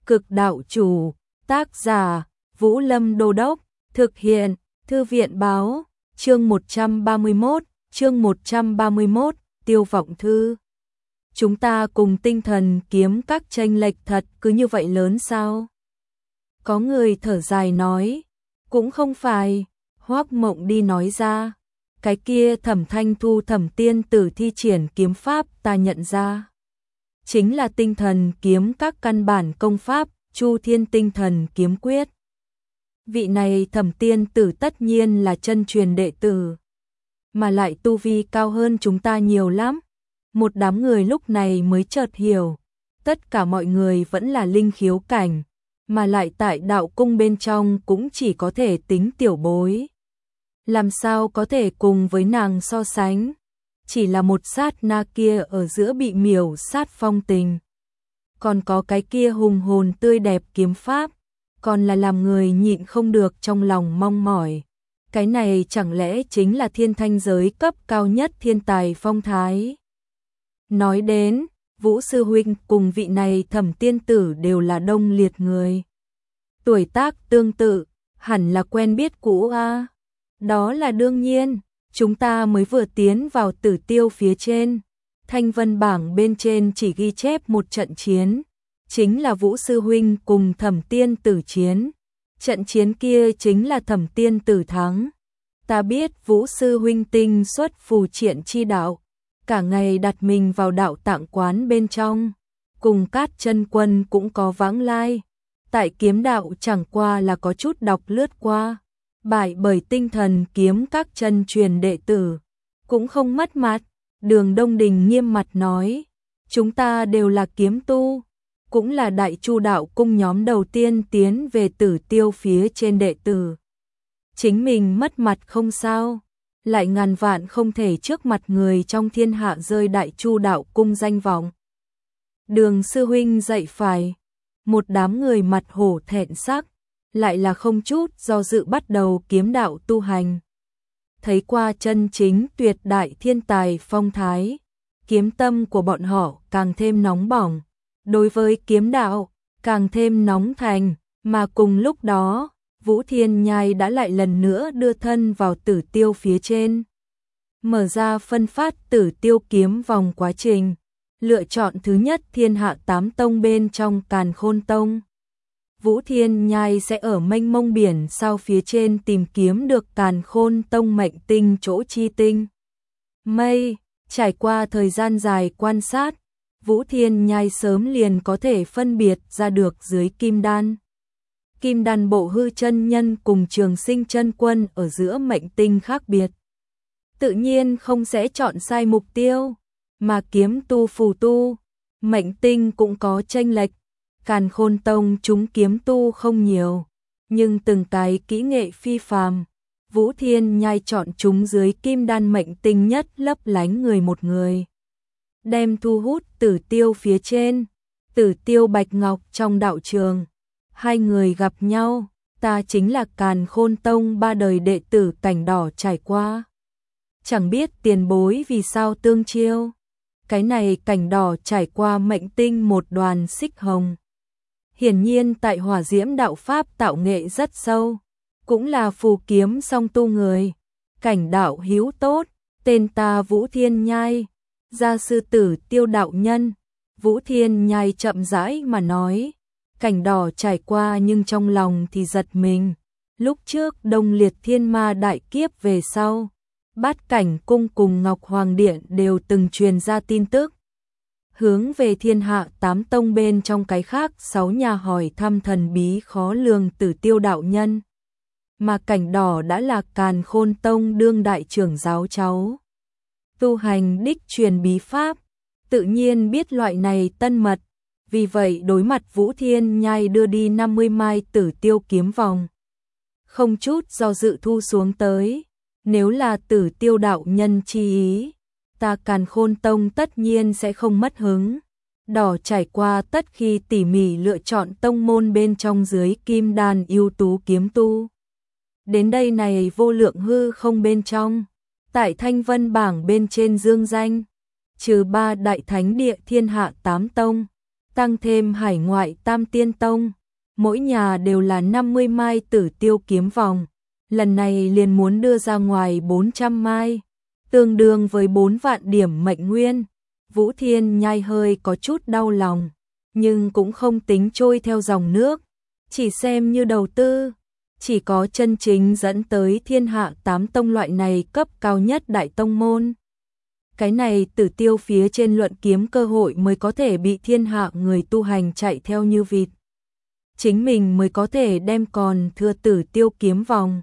Cực đạo chủ, tác giả, Vũ Lâm Đô Đốc, thực hiện, Thư viện báo, chương 131, Tiêu Vọng Thư. Chúng ta cùng tinh thần kiếm các chênh lệch thật cứ như vậy lớn sao? Có người thở dài nói, cũng không phải, Hoắc Mộng đi nói ra, cái kia Thẩm Thanh Thu Thẩm tiên tử thi triển kiếm pháp ta nhận ra. Chính là tinh thần kiếm các căn bản công pháp, Chu Thiên tinh thần kiếm quyết. Vị này Thẩm tiên tử tất nhiên là chân truyền đệ tử, mà lại tu vi cao hơn chúng ta nhiều lắm. Một đám người lúc này mới chợt hiểu, tất cả mọi người vẫn là linh khiếu cảnh, mà lại tại đạo cung bên trong cũng chỉ có thể tính tiểu bối. Làm sao có thể cùng với nàng so sánh? Chỉ là một sát na kia ở giữa bị miểu sát phong tình. Còn có cái kia hùng hồn tươi đẹp kiếm pháp, còn là làm người nhịn không được trong lòng mong mỏi. Cái này chẳng lẽ chính là thiên thanh giới cấp cao nhất thiên tài phong thái? Nói đến, Vũ Sư Huynh cùng vị này Thẩm tiên tử đều là đông liệt người. Tuổi tác tương tự, hẳn là quen biết cũ a. Đó là đương nhiên, chúng ta mới vừa tiến vào Tử Tiêu phía trên. Thanh vân bảng bên trên chỉ ghi chép một trận chiến, chính là Vũ Sư Huynh cùng Thẩm tiên tử chiến. Trận chiến kia chính là Thẩm tiên tử thắng. Ta biết Vũ Sư Huynh tinh xuất phù triện chi đạo, cả ngày đặt mình vào đạo tạng quán bên trong, cùng Cát Chân Quân cũng có vãng lai. Tại kiếm đạo chẳng qua là có chút đọc lướt qua, bại bởi tinh thần kiếm các chân truyền đệ tử, cũng không mất mặt. Đường Đông Đình nghiêm mặt nói, chúng ta đều là kiếm tu, cũng là Đại Chu đạo cung nhóm đầu tiên tiến về Tử Tiêu phía trên đệ tử. Chính mình mất mặt không sao, lại ngàn vạn không thể trước mặt người trong thiên hạ rơi Đại Chu đạo cung danh vọng. Đường sư huynh dạy phải. Một đám người mặt hổ thẹn sắc, lại là không chút do dự bắt đầu kiếm đạo tu hành. Thấy qua chân chính tuyệt đại thiên tài phong thái, kiếm tâm của bọn họ càng thêm nóng bỏng, đối với kiếm đạo càng thêm nóng thành, mà cùng lúc đó, Vũ Thiên Nhai đã lại lần nữa đưa thân vào Tử Tiêu phía trên. Mở ra phân phát Tử Tiêu kiếm vòng quá trình, lựa chọn thứ nhất thiên hạ 8 tông bên trong Càn Khôn Tông. Vũ Thiên Nhai sẽ ở mênh mông biển sao phía trên tìm kiếm được Càn Khôn Tông mệnh tinh chỗ chi tinh. Mây, trải qua thời gian dài quan sát, Vũ Thiên Nhai sớm liền có thể phân biệt ra được dưới kim đan. Kim đan bộ hư chân nhân cùng Trường Sinh chân quân ở giữa mệnh tinh khác biệt. Tự nhiên không sẽ chọn sai mục tiêu, mà kiếm tu phù tu, mệnh tinh cũng có chênh lệch. Càn Khôn Tông chúng kiếm tu không nhiều, nhưng từng cái kỹ nghệ phi phàm. Vũ Thiên Nhai chọn chúng dưới kim đan mệnh tinh nhất lấp lánh người một người, đem thu hút Tử Tiêu phía trên. Tử Tiêu Bạch Ngọc trong đạo trường, hai người gặp nhau, ta chính là Càn Khôn Tông 3 đời đệ tử Cảnh Đỏ trải qua. Chẳng biết tiền bối vì sao tương chiêu. Cái này Cảnh Đỏ trải qua mệnh tinh một đoàn xích hồng. Hiển nhiên tại hỏa diễm đạo pháp tạo nghệ rất sâu, cũng là phù kiếm song tu người. Cảnh đạo hiếu tốt, tên ta Vũ Thiên Nhai, gia sư tử Tiêu đạo nhân. Vũ Thiên Nhai chậm rãi mà nói, Cảnh Đỏ trải qua nhưng trong lòng thì giật mình. Lúc trước Đông Liệt Thiên Ma đại kiếp về sau, Bát Cảnh cung cùng Ngọc Hoàng Điện đều từng truyền ra tin tức, hướng về thiên hạ 8 tông bên trong cái khác 6 nhà hỏi thăm thần bí khó lường Tử Tiêu đạo nhân. Mà Cảnh Đỏ đã là Càn Khôn Tông đương đại trưởng giáo cháu, tu hành đích truyền bí pháp, tự nhiên biết loại này tân mật. Vì vậy đối mặt Vũ Thiên Nhai đưa đi 50 mai Tử Tiêu kiếm vòng, không chút do dự thu xuống tới. Nếu là Tử Tiêu đạo nhân chi ý, ta Càn Khôn Tông tất nhiên sẽ không mất hứng. Đỏ trải qua tất khi tỉ mỉ lựa chọn tông môn bên trong dưới kim đan ưu tú kiếm tu. Đến đây này vô lượng hư không bên trong, tại Thanh Vân bảng bên trên dương danh, trừ 3 đại thánh địa thiên hạ 8 tông, tăng thêm hải ngoại tam tiên tông, mỗi nhà đều là 50 mai Tử Tiêu kiếm vòng, lần này liền muốn đưa ra ngoài 400 mai, tương đương với 4 vạn điểm mệnh nguyên. Vũ Thiên Nhai hơi có chút đau lòng, nhưng cũng không tính trôi theo dòng nước, chỉ xem như đầu tư. Chỉ có chân chính dẫn tới thiên hạ 8 tông loại này cấp cao nhất đại tông môn. Cái này Tử Tiêu phía trên luận kiếm cơ hội mới có thể bị thiên hạ người tu hành chạy theo như vịt. Chính mình mới có thể đem còn thừa Tử Tiêu kiếm vòng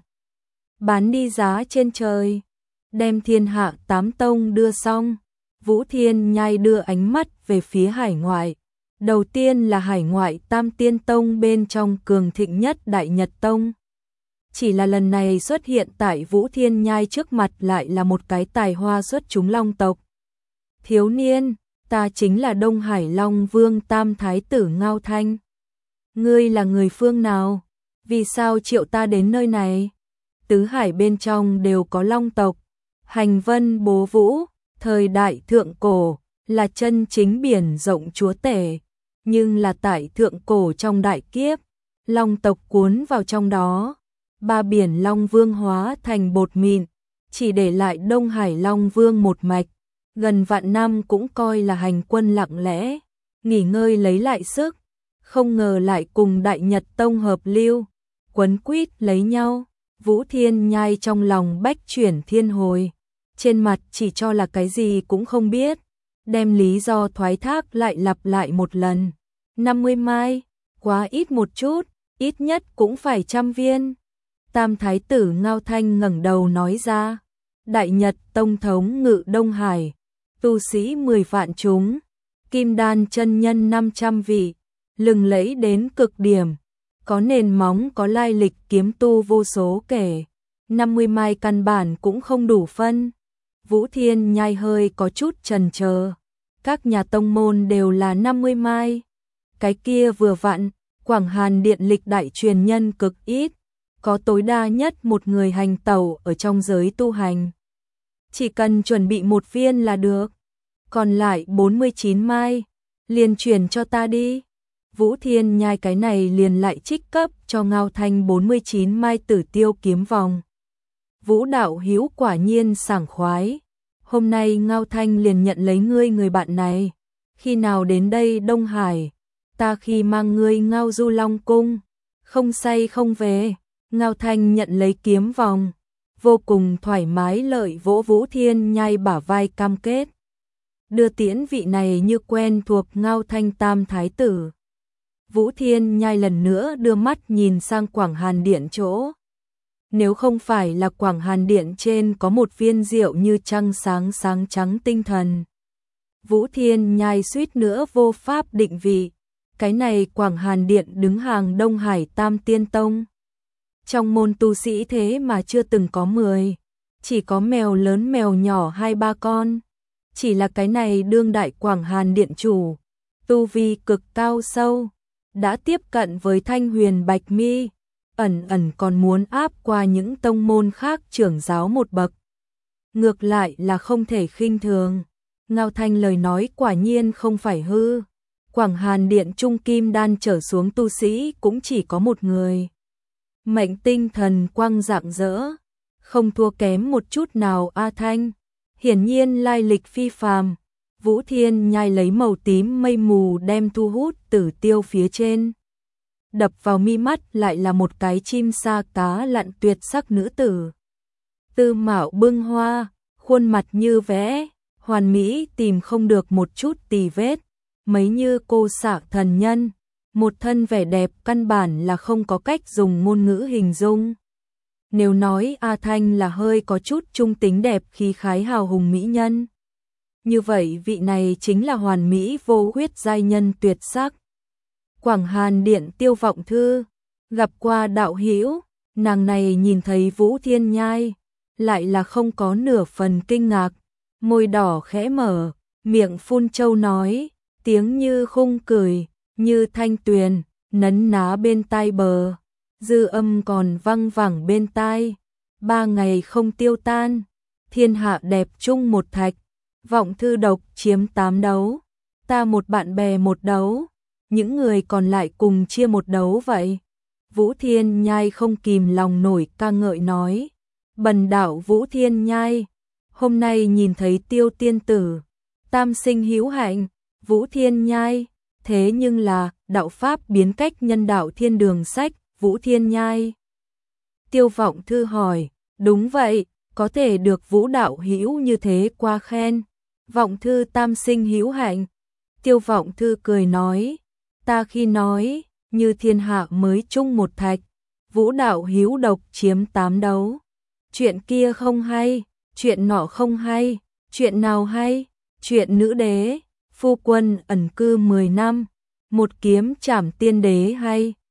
bán đi giá trên trời, đem thiên hạ 8 tông đưa xong. Vũ Thiên Nhai đưa ánh mắt về phía hải ngoại. Đầu tiên là hải ngoại tam tiên tông bên trong cường thịnh nhất Đại Nhật Tông. Chỉ là lần này xuất hiện tại Vũ Thiên Nhai trước mặt lại là một cái tài hoa xuất chúng long tộc. Thiếu niên, ta chính là Đông Hải Long Vương Tam Thái tử Ngao Thanh. Ngươi là người phương nào? Vì sao triệu ta đến nơi này? Tứ hải bên trong đều có long tộc. Hành Vân Bố Vũ, thời đại thượng cổ, là chân chính biển rộng chúa tể. Nhưng là tại thượng cổ trong đại kiếp, long tộc cuốn vào trong đó. Ba biển Long Vương hóa thành bột mịn, chỉ để lại Đông Hải Long Vương một mạch. Gần vạn năm cũng coi là hành quân lặng lẽ, nghỉ ngơi lấy lại sức. Không ngờ lại cùng Đại Nhật Tông hợp lưu, quấn quýt lấy nhau. Vũ Thiên Nhai trong lòng bách chuyển thiên hồi, trên mặt chỉ cho là cái gì cũng không biết, đem lý do thoái thác lại lặp lại một lần. 50 mai, quá ít một chút, ít nhất cũng phải 100 viên. Tam Thái tử Ngao Thanh ngẩng đầu nói ra, Đại Nhật Tông thống ngự Đông Hải, tu sĩ 10 vạn chúng, kim đan chân nhân 500 vị, lừng lẫy đến cực điểm, có nền móng có lai lịch kiếm tu vô số kể, 50 mai căn bản cũng không đủ phân. Vũ Thiên Nhai hơi có chút chần chờ, các nhà tông môn đều là 50 mai, cái kia vừa vặn, Quảng Hàn Điện lịch đại truyền nhân cực ít, có tối đa nhất một người hành tẩu ở trong giới tu hành. Chỉ cần chuẩn bị một viên là được, còn lại 49 mai, liền chuyển cho ta đi. Vũ Thiên Nhai cái này liền lại trích cấp cho Ngao Thanh 49 mai Tử Tiêu kiếm vòng. Vũ đạo hữu quả nhiên sảng khoái, hôm nay Ngao Thanh liền nhận lấy ngươi người bạn này, khi nào đến đây Đông Hải, ta khi mang ngươi ngao du Long Cung, không say không về. Ngao Thanh nhận lấy kiếm vòng, vô cùng thoải mái lợi vỗ Vũ Thiên Nhai bả vai cam kết. Đưa tiễn vị này như quen thuộc Ngao Thanh Tam Thái tử. Vũ Thiên Nhai lần nữa đưa mắt nhìn sang Quảng Hàn Điện chỗ. Nếu không phải là Quảng Hàn Điện trên có một viên rượu như trăng sáng sáng trắng tinh thần, Vũ Thiên Nhai suýt nữa vô pháp định vị. Cái này Quảng Hàn Điện đứng hàng Đông Hải Tam Tiên Tông. Trong môn tu sĩ thế mà chưa từng có 10, chỉ có mèo lớn mèo nhỏ 2-3 con. Chỉ là cái này đương đại Quảng Hàn Điện chủ, tu vi cực cao sâu, đã tiếp cận với Thanh Huyền Bạch Mi, ẩn ẩn còn muốn áp qua những tông môn khác trưởng giáo một bậc. Ngược lại là không thể khinh thường. Ngao Thanh lời nói quả nhiên không phải hư. Quảng Hàn Điện trung kim đan trở xuống tu sĩ cũng chỉ có một người. Mệnh tinh thần quang rạng rỡ, không thua kém một chút nào A Thanh, hiển nhiên lai lịch phi phàm. Vũ Thiên Nhai lấy màu tím mây mù đem thu hút Tử Tiêu phía trên. Đập vào mi mắt lại là một cái chim sa cá lặn tuyệt sắc nữ tử. Tư mạo bưng hoa, khuôn mặt như vẽ, hoàn mỹ tìm không được một chút tì vết, mấy như cô xạ thần nhân. Một thân vẻ đẹp căn bản là không có cách dùng ngôn ngữ hình dung. Nếu nói A Thanh là hơi có chút trung tính đẹp khí khái hào hùng mỹ nhân, như vậy vị này chính là hoàn mỹ vô huyết giai nhân tuyệt sắc. Quảng Hàn Điện Tiêu Vọng Thư, gặp qua đạo hữu, nàng này nhìn thấy Vũ Thiên Nhai, lại là không có nửa phần kinh ngạc, môi đỏ khẽ mở, miệng phun châu nói, tiếng như khung cười, như thanh tuyền, nấn ná bên tai bờ, dư âm còn văng vẳng bên tai, 3 ngày không tiêu tan, thiên hạ đẹp chung một thạch, Vọng Thư độc chiếm 8 đấu, ta một bạn bè một đấu, những người còn lại cùng chia một đấu vậy. Vũ Thiên Nhai không kìm lòng nổi ca ngợi nói. Bần đạo Vũ Thiên Nhai, hôm nay nhìn thấy Tiêu tiên tử, tam sinh hữu hạnh. Vũ Thiên Nhai, thế nhưng là đạo pháp biến cách nhân đạo thiên đường sách. Vũ Thiên Nhai. Tiêu Vọng Thư hỏi, đúng vậy, có thể được Vũ đạo hữu như thế qua khen. Vọng Thư tam sinh hữu hạnh. Tiêu Vọng Thư cười nói, ta khi nói, như thiên hạ mới chung một thạch, Vũ đạo hữu độc chiếm 8 đấu. Chuyện kia không hay, chuyện nọ không hay, chuyện nào hay? Chuyện nữ đế, phu quân ẩn cư 10 năm, một kiếm trảm tiên đế hay,